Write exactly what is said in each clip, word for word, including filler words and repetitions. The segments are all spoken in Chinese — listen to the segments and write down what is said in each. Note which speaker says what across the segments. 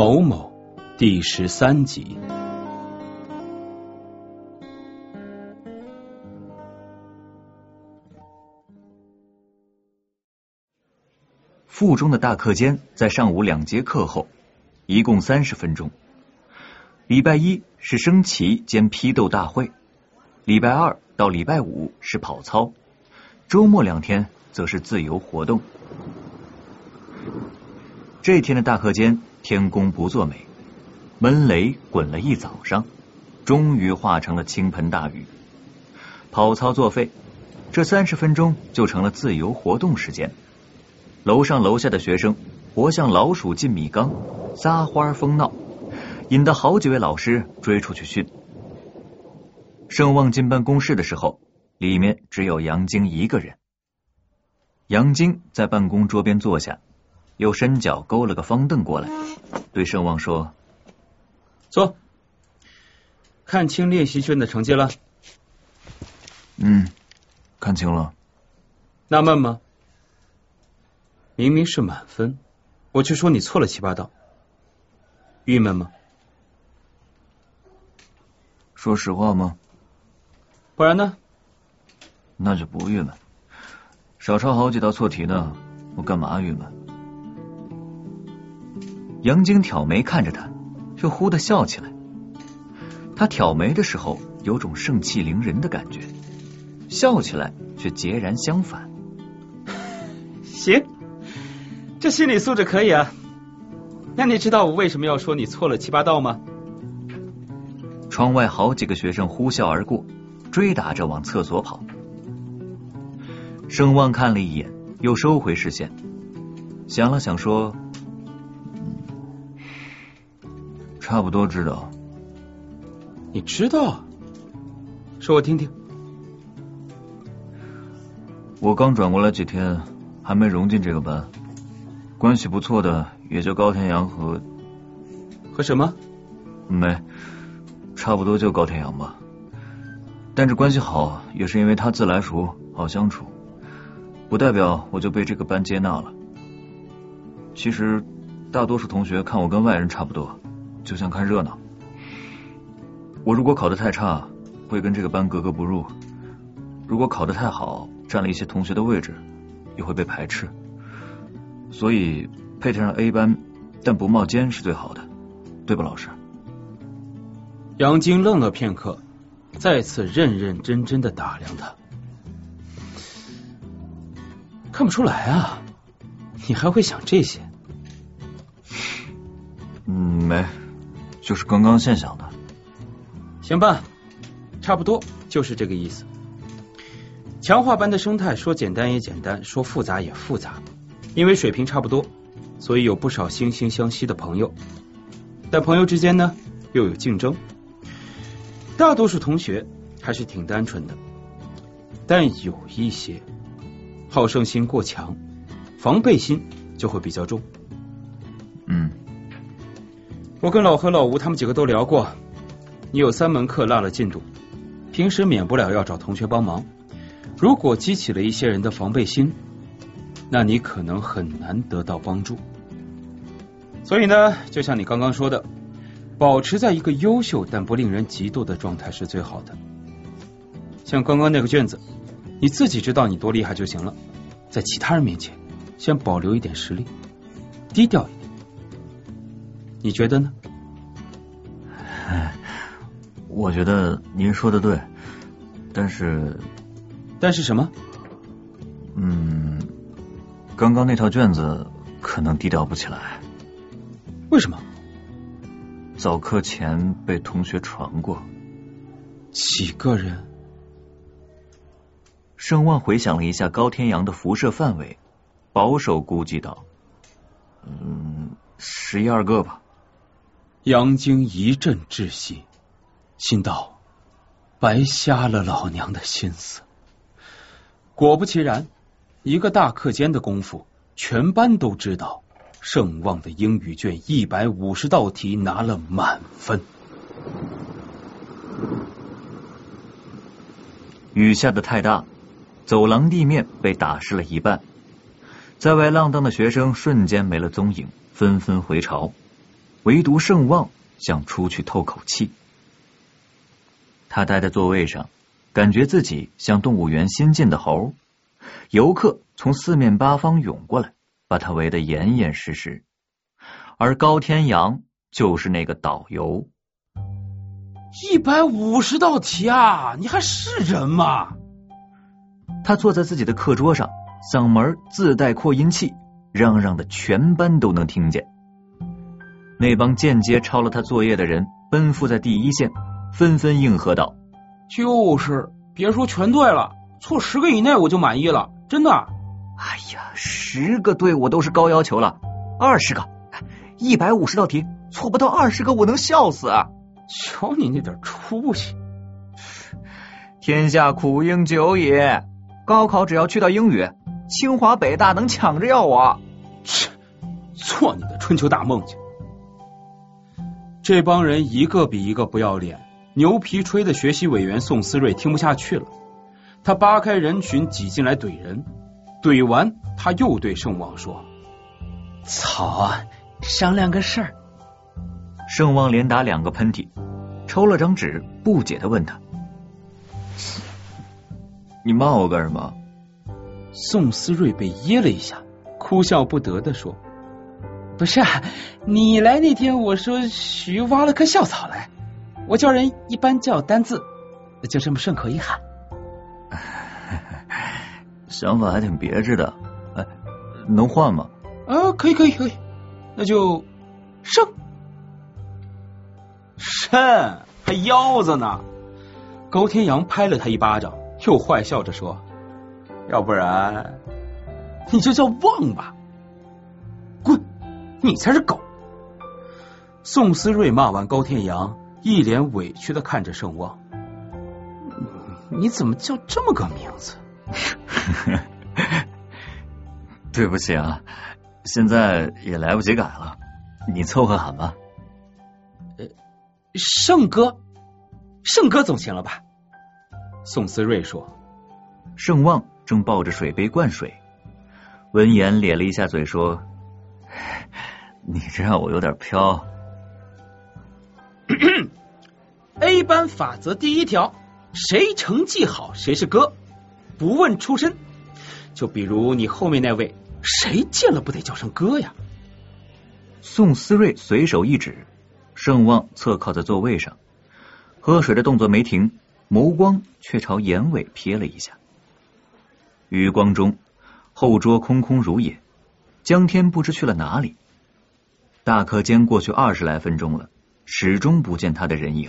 Speaker 1: 某某第十三集。
Speaker 2: 附中的大课间在上午两节课后，一共三十分钟。礼拜一是升旗兼批斗大会，礼拜二到礼拜五是跑操，周末两天则是自由活动。这天的大课间天公不作美，闷雷滚了一早上，终于化成了倾盆大雨。跑操作废，这三十分钟就成了自由活动时间。楼上楼下的学生活像老鼠进米缸，撒欢疯闹，引得好几位老师追出去训。盛旺进办公室的时候，里面只有杨晶一个人。杨晶在办公桌边坐下，又伸脚勾了个方凳过来，对盛旺说：
Speaker 1: 坐。看清练习卷的成绩了？
Speaker 2: 嗯，看清了。
Speaker 1: 纳闷吗？明明是满分，我却说你错了七八道，郁闷吗？
Speaker 2: 说实话吗？
Speaker 1: 不然呢？
Speaker 2: 那就不郁闷，少抄好几道错题呢，我干嘛郁闷？杨晶挑眉看着他，又忽地笑起来。他挑眉的时候有种盛气凌人的感觉，笑起来却截然相反。
Speaker 1: 行，这心理素质可以啊。那你知道我为什么要说你错了七八道吗？
Speaker 2: 窗外好几个学生呼啸而过，追打着往厕所跑。盛旺看了一眼，又收回视线，想了想说：差不多知道。
Speaker 1: 你知道？说我听听。
Speaker 2: 我刚转过来几天，还没融进这个班，关系不错的也就高天阳和
Speaker 1: 和什么？
Speaker 2: 没，差不多就高天阳吧。但这关系好也是因为他自来熟，好相处，不代表我就被这个班接纳了。其实大多数同学看我跟外人差不多，就像看热闹。我如果考得太差，会跟这个班格格不入；如果考得太好，占了一些同学的位置，也会被排斥。所以配得上 A 班，但不冒尖是最好的，对吧，老师？
Speaker 1: 杨晶愣了片刻，再次认认真真的打量他。看不出来啊，你还会想这些？
Speaker 2: 嗯，没，就是刚刚现想的。
Speaker 1: 行吧，差不多就是这个意思。强化班的生态说简单也简单，说复杂也复杂，因为水平差不多，所以有不少惺惺相惜的朋友，但朋友之间呢又有竞争。大多数同学还是挺单纯的，但有一些好胜心过强，防备心就会比较重。
Speaker 2: 嗯，
Speaker 1: 我跟老何、老吴他们几个都聊过，你有三门课落了进度，平时免不了要找同学帮忙。如果激起了一些人的防备心，那你可能很难得到帮助。所以呢，就像你刚刚说的，保持在一个优秀但不令人嫉妒的状态是最好的。像刚刚那个卷子，你自己知道你多厉害就行了，在其他人面前先保留一点实力，低调一点。你觉得呢？
Speaker 2: 我觉得您说的对，但是
Speaker 1: 但是什么？
Speaker 2: 嗯，刚刚那套卷子可能低调不起来。
Speaker 1: 为什么？
Speaker 2: 早课前被同学传过。
Speaker 1: 几个人？
Speaker 2: 盛旺回想了一下高天阳的辐射范围，保守估计道：嗯，十一二个吧。
Speaker 1: 杨晶一阵窒息，心道白瞎了老娘的心思。果不其然，一个大课间的功夫，全班都知道盛旺的英语卷一百五十道题拿了满分。
Speaker 2: 雨下的太大，走廊地面被打湿了一半，在外浪荡的学生瞬间没了踪影，纷纷回巢。 唯独盛旺想出去透口气。他待在座位上，感觉自己像动物园新进的猴，游客从四面八方涌过来，把他围得严严实实。而高天阳就是那个导游。
Speaker 1: 一百五十道题啊，你还是人吗？
Speaker 2: 他坐在自己的课桌上，嗓门自带扩音器，嚷嚷的全班都能听见。那帮间接抄了他作业的人奔赴在第一线，纷纷应和道：
Speaker 1: 就是别说全对了，错十个以内我就满意了，真的。
Speaker 2: 哎呀，十个对我都是高要求了，二十个，一百五十道题错不到二十个，我能笑死啊！
Speaker 1: 瞧你那点出息！
Speaker 2: 天下苦英久也，高考只要去到英语，清华北大能抢着要我。
Speaker 1: 切，做你的春秋大梦去！这帮人一个比一个不要脸，牛皮吹的学习委员宋思睿听不下去了，他扒开人群挤进来怼人，怼完他又对盛旺说：草啊，商量个事儿。
Speaker 2: 盛旺连打两个喷嚏，抽了张纸，不解的问他：你骂我干什么？
Speaker 1: 宋思睿被噎了一下，哭笑不得的说：不是啊，你来那天我说徐挖了棵校草来，我叫人一般叫单字，就这么顺口一喊。
Speaker 2: 想法还挺别致的，哎，能换吗？
Speaker 1: 啊，可以可以可以，那就胜。胜还腰子呢！高天阳拍了他一巴掌，又坏笑着说：要不然你就叫旺吧。滚，你才是狗！宋思睿骂完高天阳，一脸委屈的看着盛旺：你怎么叫这么个名字？
Speaker 2: 对不起啊，现在也来不及改了，你凑合喊吧。
Speaker 1: 呃，盛哥，盛哥总行了吧？宋思睿说。
Speaker 2: 盛旺正抱着水杯灌水，闻言咧了一下嘴说：你这让我有点飘。
Speaker 1: A 班法则第一条，谁成绩好谁是哥，不问出身。就比如你后面那位，谁见了不得叫声哥呀？
Speaker 2: 宋思睿随手一指，盛旺侧靠在座位上，喝水的动作没停，眸光却朝严伟瞥了一下。余光中，后桌空空如也，江天不知去了哪里。大课间过去二十来分钟了，始终不见他的人影。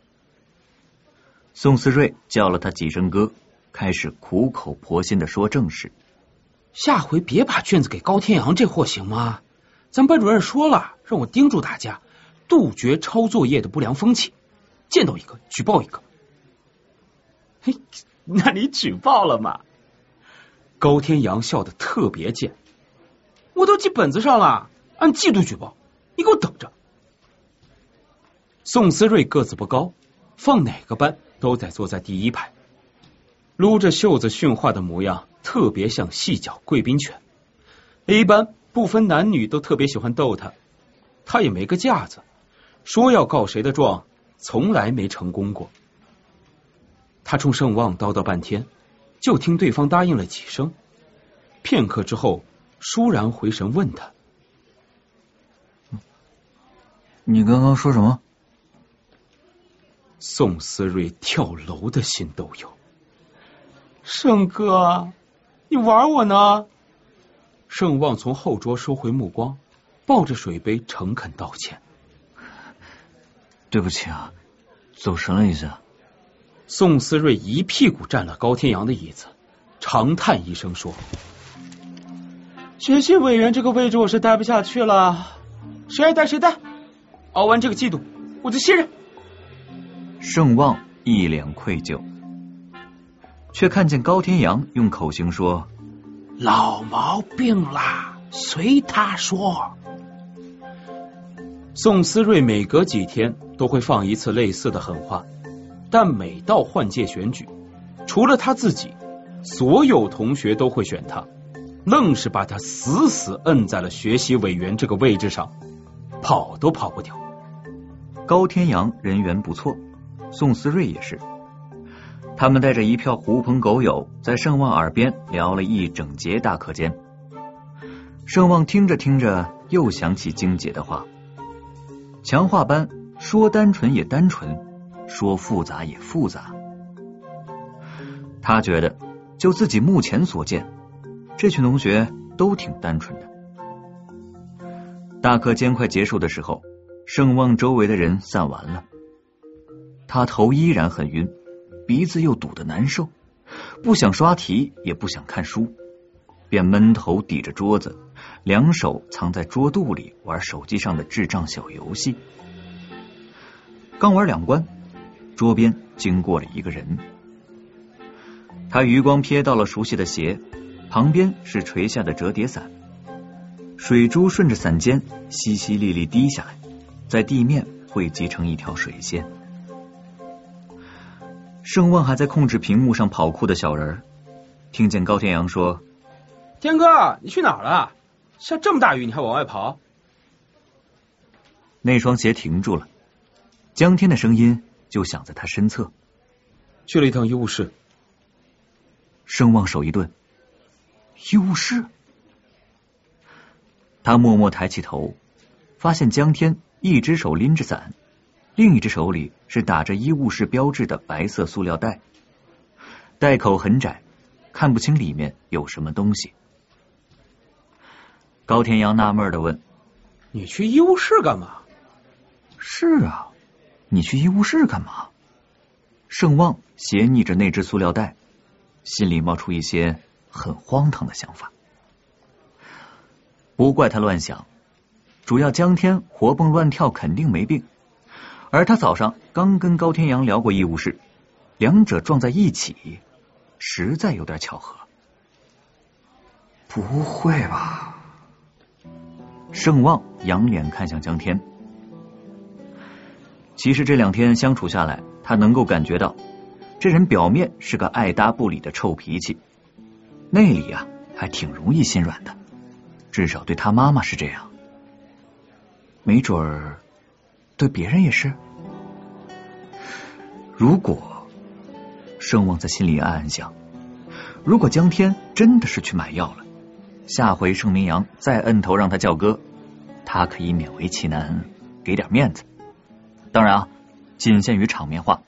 Speaker 2: 宋思睿叫了他几声哥，开始苦口婆心的说正事。
Speaker 1: 下回别把卷子给高天阳这货行吗？咱班主任说了，让我叮嘱大家杜绝抄作业的不良风气，见到一个举报一个。嘿，那你举报了吗？高天阳笑得特别贱，我都记本子上了，按季度举报，你给我等着。宋思睿个子不高，放哪个班都得坐在第一排，撸着袖子训话的模样特别像细脚贵宾犬。A 班不分男女都特别喜欢逗他，他也没个架子，说要告谁的状从来没成功过。他冲盛旺叨叨半天，就听对方答应了几声，片刻之后倏然回神问他：
Speaker 2: 你刚刚说什么？
Speaker 1: 宋思睿跳楼的心都有。盛哥，你玩我呢？盛旺从后桌收回目光，抱着水杯诚恳道歉：
Speaker 2: 对不起啊，走神了一下。
Speaker 1: 宋思睿一屁股占了高天阳的椅子，长叹一声说：学习委员这个位置我是待不下去了，谁爱待谁待，熬完这个季度我就卸任。
Speaker 2: 盛旺一脸愧疚，却看见高天阳用口型说：
Speaker 1: 老毛病啦，随他说。宋思睿每隔几天都会放一次类似的狠话，但每到换届选举，除了他自己，所有同学都会选他，愣是把他死死摁在了学习委员这个位置上。 跑都跑不掉。
Speaker 2: 高天阳人缘不错，宋思瑞也是。他们带着一票狐朋狗友，在盛旺耳边聊了一整节大课间。盛旺听着听着，又想起晶姐的话：强化班说单纯也单纯，说复杂也复杂。他觉得，就自己目前所见，这群同学都挺单纯的。大课间快结束的时候，盛旺周围的人散完了，他头依然很晕，鼻子又堵得难受，不想刷题，也不想看书，便闷头抵着桌子，两手藏在桌肚里玩手机上的智障小游戏。刚玩两关，桌边经过了一个人，他余光瞥到了熟悉的鞋，旁边是垂下的折叠伞，水珠顺着伞尖淅淅沥沥滴下来，在地面汇集成一条水线。盛旺还在控制屏幕上跑酷的小人，听见高天阳说：
Speaker 1: 天哥，你去哪儿了？下这么大雨你还往外跑？
Speaker 2: 那双鞋停住了，江天的声音就响在他身侧。
Speaker 1: 去了一趟医务室。
Speaker 2: 盛旺手一顿，医务室？他默默抬起头，发现江天一只手拎着伞，另一只手里是打着医务室标志的白色塑料袋，袋口很窄，看不清里面有什么东西。高天阳纳闷地问：
Speaker 1: 你去医务室干嘛？
Speaker 2: 是啊，你去医务室干嘛？盛旺斜睨着那只塑料袋，心里冒出一些很荒唐的想法。不怪他乱想，主要江天活蹦乱跳肯定没病，而他早上刚跟高天阳聊过医务室，两者撞在一起，实在有点巧合。
Speaker 3: 不会吧？
Speaker 2: 盛旺仰脸看向江天。其实这两天相处下来，他能够感觉到，这人表面是个爱搭不理的臭脾气，内里啊还挺容易心软的，至少对他妈妈是这样，没准儿对别人也是。如果，盛旺在心里暗暗想，如果江天真的是去买药了，下回盛明阳再摁头让他叫哥，他可以勉为其难给点面子，当然啊，仅限于场面话。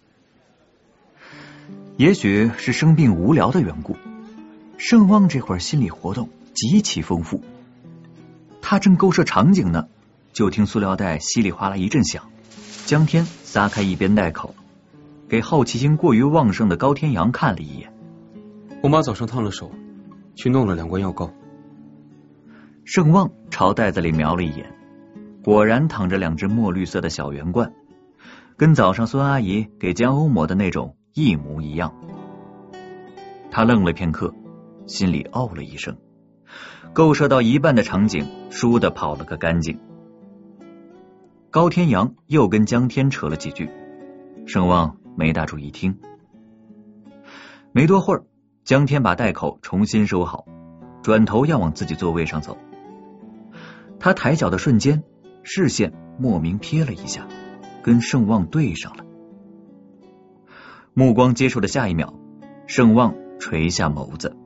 Speaker 2: 也许是生病无聊的缘故，盛旺这会儿心理活动极其丰富。他正构设场景呢，就听塑料袋稀里哗啦一阵响，江天撒开一边袋口，给好奇心过于旺盛的高天阳看了一眼。
Speaker 1: 我妈早上烫了手，去弄了两罐药膏。
Speaker 2: 盛旺朝袋子里瞄了一眼，果然躺着两只墨绿色的小圆罐，跟早上孙阿姨给江欧抹的那种一模一样。他愣了片刻，心里哦了一声，构设到一半的场景倏地跑了个干净。高天阳又跟江天扯了几句，盛旺没大注意听。没多会儿，江天把袋口重新收好，转头要往自己座位上走。他抬脚的瞬间，视线莫名瞥了一下，跟盛旺对上了。目光接触的下一秒，盛旺垂下眸子。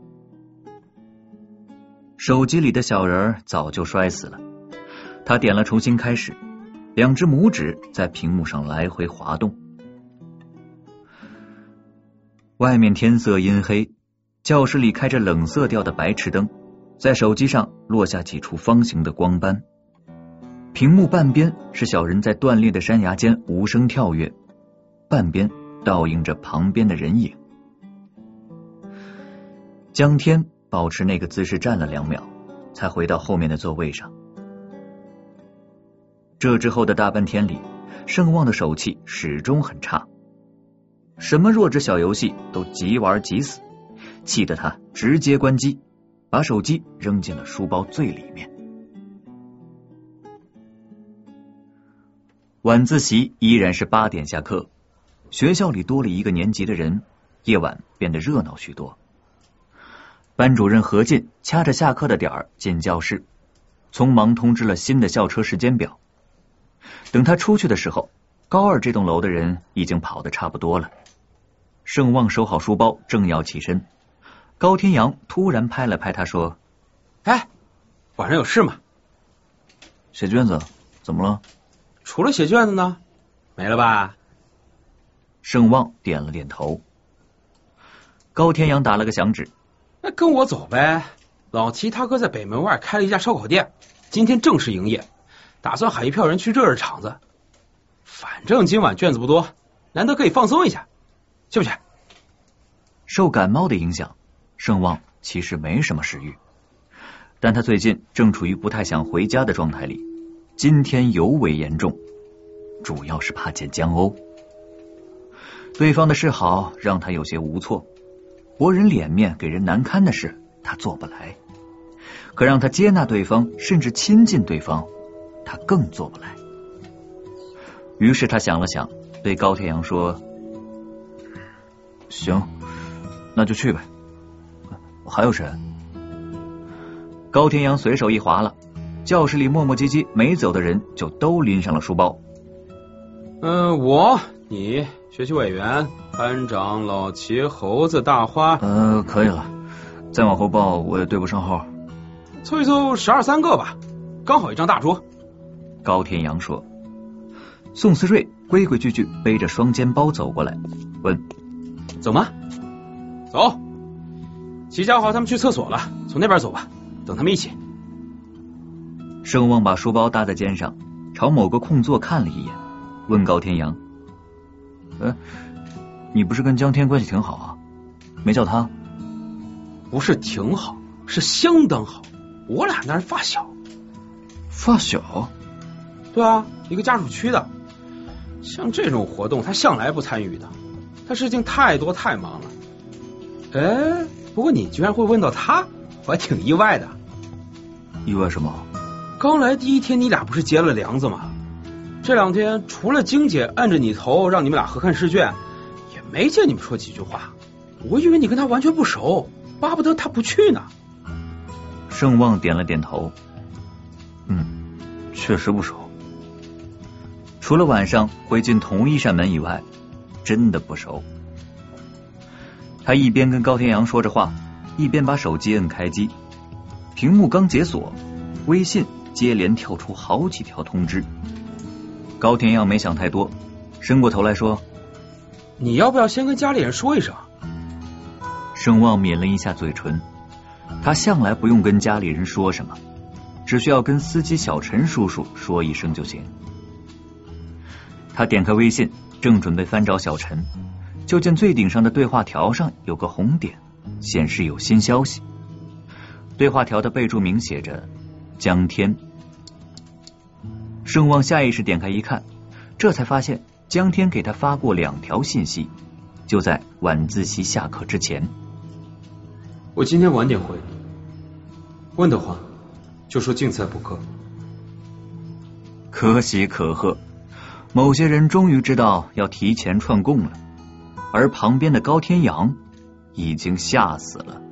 Speaker 2: 手机里的小人早就摔死了，他点了重新开始，两只拇指在屏幕上来回滑动。外面天色阴黑，教室里开着冷色调的白炽灯，在手机上落下几处方形的光斑。屏幕半边是小人在断裂的山崖间无声跳跃，半边倒映着旁边的人影。江天保持那个姿势站了两秒，才回到后面的座位上。这之后的大半天里，盛旺的手气始终很差，什么弱智小游戏都急玩急死，气得他直接关机，把手机扔进了书包最里面。晚自习依然是八点下课，学校里多了一个年级的人，夜晚变得热闹许多。班主任何进掐着下课的点儿进教室，匆忙通知了新的校车时间表， 等他出去的时候，高二这栋楼的人已经跑得差不多了。盛旺收好书包，正要起身，高天阳突然拍了拍他说：
Speaker 1: 哎，晚上有事吗？
Speaker 2: 写卷子，怎么了？
Speaker 1: 除了写卷子呢？没了吧？
Speaker 2: 盛旺点了点头。高天阳打了个响指：
Speaker 1: 那跟我走呗。老齐他哥在北门外开了一家烧烤店，今天正式营业，打算喊一票人去热热场子。反正今晚卷子不多，难得可以放松一下，去不去？
Speaker 2: 受感冒的影响，盛旺其实没什么食欲，但他最近正处于不太想回家的状态里，今天尤为严重，主要是怕见江鸥。对方的示好让他有些无措，驳人脸面给人难堪的事他做不来，可让他接纳对方甚至亲近对方他更做不来。于是他想了想，对高天阳说：行，那就去呗。还有谁？高天阳随手一划了，教室里磨磨唧唧没走的人就都拎上了书包。
Speaker 1: 嗯，我、你、学习委员、班长、老齐、猴子、大花。
Speaker 2: 呃，可以了，再往后报我也对不上号。
Speaker 1: 凑一凑十二三个吧，刚好一张大桌。
Speaker 2: 高天阳说。宋思睿规规矩矩背着双肩包走过来，问：
Speaker 1: 走吗？走。齐家豪他们去厕所了，从那边走吧，等他们一起。
Speaker 2: 盛旺把书包搭在肩上，朝某个空座看了一眼，问高天阳：呃，你不是跟江天关系挺好啊，没叫他？
Speaker 1: 不是挺好，是相当好，我俩那是发小。
Speaker 2: 发小？
Speaker 1: 对啊，一个家属区的。像这种活动他向来不参与的，他事情太多太忙了。哎，不过你居然会问到他，我还挺意外的。
Speaker 2: 意外什么？
Speaker 1: 刚来第一天你俩不是结了梁子吗？这两天除了晶姐按着你头让你们俩合看试卷，也没见你们说几句话。我以为你跟他完全不熟，巴不得他不去呢。
Speaker 2: 盛旺点了点头，嗯，确实不熟。除了晚上会进同一扇门以外，真的不熟。他一边跟高天阳说着话，一边把手机摁开机，屏幕刚解锁，微信接连跳出好几条通知。高天阳没想太多，伸过头来说：
Speaker 1: 你要不要先跟家里人说一声？
Speaker 2: 盛旺抿了一下嘴唇，他向来不用跟家里人说什么，只需要跟司机小陈叔叔说一声就行。他点开微信，正准备翻找小陈，就见最顶上的对话条上有个红点，显示有新消息。对话条的备注名写着江天。盛旺下意识点开一看，这才发现江天给他发过两条信息，就在晚自习下课之前。
Speaker 1: 我今天晚点回，问的话就说竞赛补课。
Speaker 2: 可喜可贺，某些人终于知道要提前串供了，而旁边的高天阳已经吓死了。